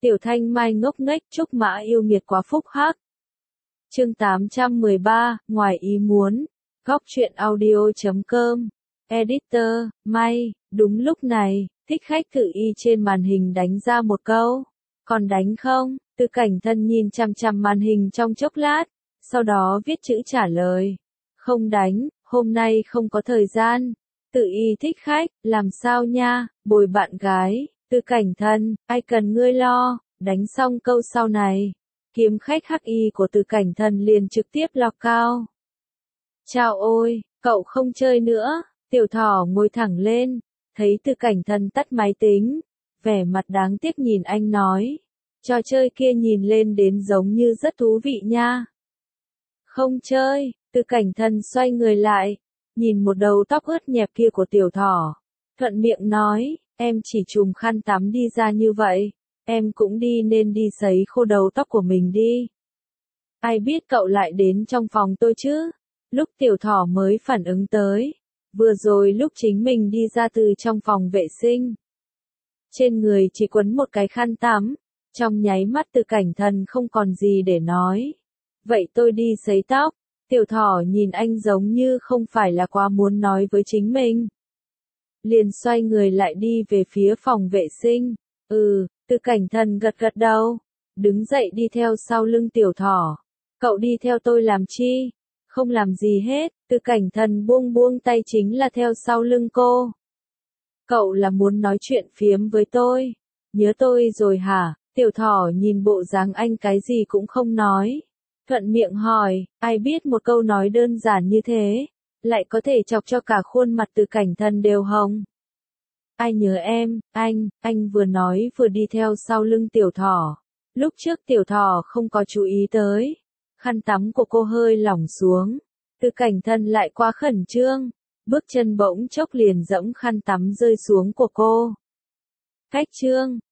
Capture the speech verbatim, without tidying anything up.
Tiểu Thanh Mai ngốc nghếch, Trúc Mã yêu nghiệt quá phúc hắc. Chương tám trăm mười ba, ngoài ý muốn. Góc truyện audio chấm com. Editor, May. Đúng lúc này, Thích Khách tự y trên màn hình đánh ra một câu. Còn đánh không? Từ Cảnh Thân nhìn chằm chằm màn hình trong chốc lát, sau đó viết chữ trả lời. Không đánh, hôm nay không có thời gian. Tự y Thích Khách, làm sao nha, bồi bạn gái. Từ Cảnh Thân, ai cần ngươi lo, đánh xong câu sau này. Kiếm khách hắc y của Từ Cảnh Thân liền trực tiếp lọc cao. Chào ôi, cậu không chơi nữa. Tiểu Thỏ ngồi thẳng lên, thấy Từ Cảnh Thân tắt máy tính, vẻ mặt đáng tiếc nhìn anh nói. Trò chơi kia nhìn lên đến giống như rất thú vị nha. Không chơi, Từ Cảnh Thân xoay người lại, nhìn một đầu tóc ướt nhẹp kia của Tiểu Thỏ. Thuận miệng nói, em chỉ chùm khăn tắm đi ra như vậy, em cũng đi nên đi sấy khô đầu tóc của mình đi. Ai biết cậu lại đến trong phòng tôi chứ? Lúc Tiểu Thỏ mới phản ứng tới, vừa rồi lúc chính mình đi ra từ trong phòng vệ sinh. Trên người chỉ quấn một cái khăn tắm, trong nháy mắt Từ Cảnh Thân không còn gì để nói. Vậy tôi đi sấy tóc. Tiểu Thỏ nhìn anh giống như không phải là quá muốn nói với chính mình. Liền xoay người lại đi về phía phòng vệ sinh. Ừ, Từ Cảnh Thân gật gật đầu, đứng dậy đi theo sau lưng Tiểu Thỏ. Cậu đi theo tôi làm chi? Không làm gì hết, Từ Cảnh Thân buông buông tay chính là theo sau lưng cô. Cậu là muốn nói chuyện phiếm với tôi? Nhớ tôi rồi hả? Tiểu Thỏ nhìn bộ dáng anh cái gì cũng không nói. Thuận miệng hỏi, ai biết một câu nói đơn giản như thế, lại có thể chọc cho cả khuôn mặt Từ Cảnh Thân đều hồng. Ai nhớ em, anh, anh vừa nói vừa đi theo sau lưng Tiểu Thỏ. Lúc trước Tiểu Thỏ không có chú ý tới. Khăn tắm của cô hơi lỏng xuống. Từ Cảnh Thân lại quá khẩn trương. Bước chân bỗng chốc liền dẫm khăn tắm rơi xuống của cô. Cách trương,